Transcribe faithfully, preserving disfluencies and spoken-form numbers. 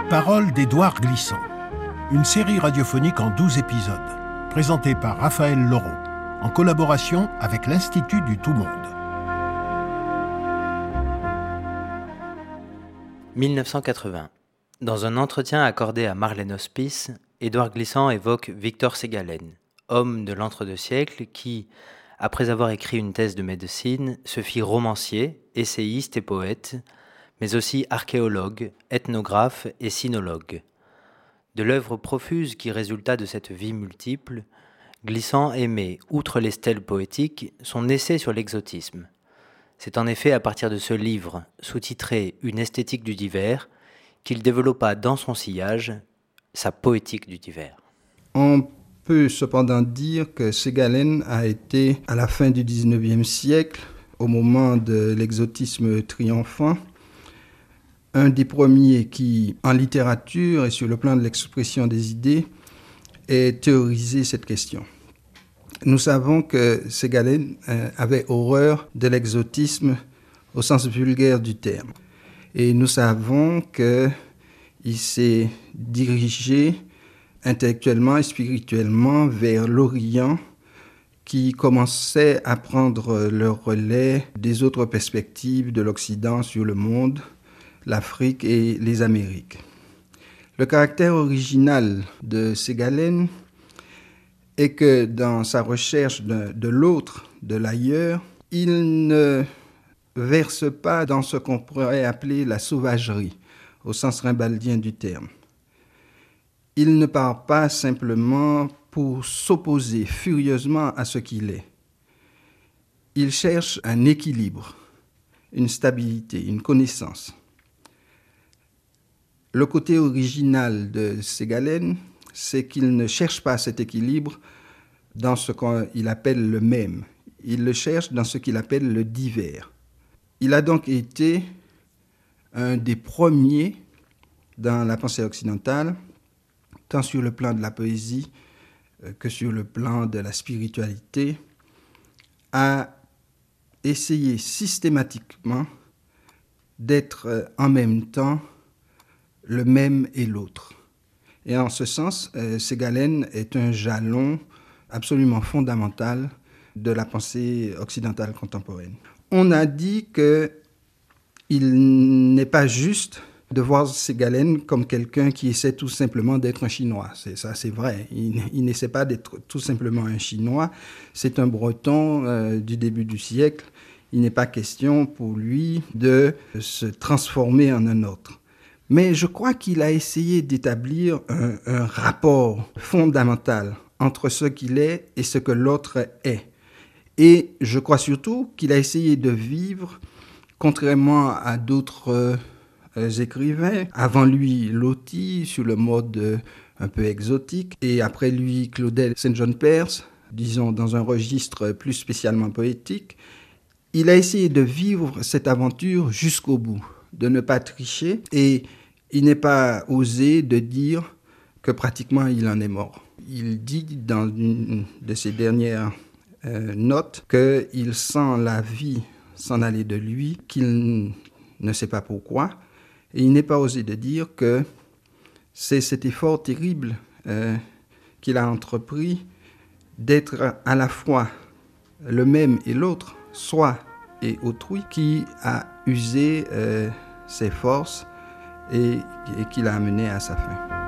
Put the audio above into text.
Paroles d'Édouard Glissant, une série radiophonique en douze épisodes, présentée par Raphaël Laureau, en collaboration avec l'Institut du Tout-Monde. dix-neuf cent quatre-vingts. Dans un entretien accordé à Marlène Hospice, Édouard Glissant évoque Victor Ségalen, homme de l'entre-deux-siècles qui, après avoir écrit une thèse de médecine, se fit romancier, essayiste et poète, mais aussi archéologue, ethnographe et sinologue. De l'œuvre profuse qui résulta de cette vie multiple, Glissant aimait, outre les stèles poétiques, son essai sur l'exotisme. C'est en effet à partir de ce livre, sous-titré « Une esthétique du divers », qu'il développa dans son sillage sa poétique du divers. On peut cependant dire que Ségalen a été, à la fin du dix-neuvième siècle, au moment de l'exotisme triomphant, un des premiers qui, en littérature et sur le plan de l'expression des idées, ait théorisé cette question. Nous savons que Ségalen euh, avait horreur de l'exotisme au sens vulgaire du terme. Et nous savons qu'il s'est dirigé intellectuellement et spirituellement vers l'Orient, qui commençait à prendre le relais des autres perspectives de l'Occident sur le monde, l'Afrique et les Amériques. Le caractère original de Ségalen est que dans sa recherche de, de l'autre, de l'ailleurs, il ne verse pas dans ce qu'on pourrait appeler la sauvagerie, au sens rimbaldien du terme. Il ne part pas simplement pour s'opposer furieusement à ce qu'il est. Il cherche un équilibre, une stabilité, une connaissance. Le côté original de Ségalen, c'est qu'il ne cherche pas cet équilibre dans ce qu'il appelle le même. Il le cherche dans ce qu'il appelle le divers. Il a donc été un des premiers dans la pensée occidentale, tant sur le plan de la poésie que sur le plan de la spiritualité, à essayer systématiquement d'être en même temps le même et l'autre. Et en ce sens, euh, Ségalen est un jalon absolument fondamental de la pensée occidentale contemporaine. On a dit qu'il n'est pas juste de voir Ségalen comme quelqu'un qui essaie tout simplement d'être un Chinois. C'est, ça, c'est vrai. Il, il n'essaie pas d'être tout simplement un Chinois. C'est un Breton euh, du début du siècle. Il n'est pas question pour lui de se transformer en un autre. Mais je crois qu'il a essayé d'établir un, un rapport fondamental entre ce qu'il est et ce que l'autre est. Et je crois surtout qu'il a essayé de vivre, contrairement à d'autres euh, écrivains, avant lui Loti, sur le mode euh, un peu exotique, et après lui Claudel Saint-Jean-Perse, disons dans un registre plus spécialement poétique. Il a essayé de vivre cette aventure jusqu'au bout, de ne pas tricher, et il n'est pas osé de dire que pratiquement il en est mort. Il dit dans une de ses dernières euh, notes qu'il sent la vie s'en aller de lui, qu'il ne sait pas pourquoi, et il n'est pas osé de dire que c'est cet effort terrible euh, qu'il a entrepris d'être à la fois le même et l'autre, soi et autrui, qui a usé euh, ses forces et, et qui l'a amené à sa fin.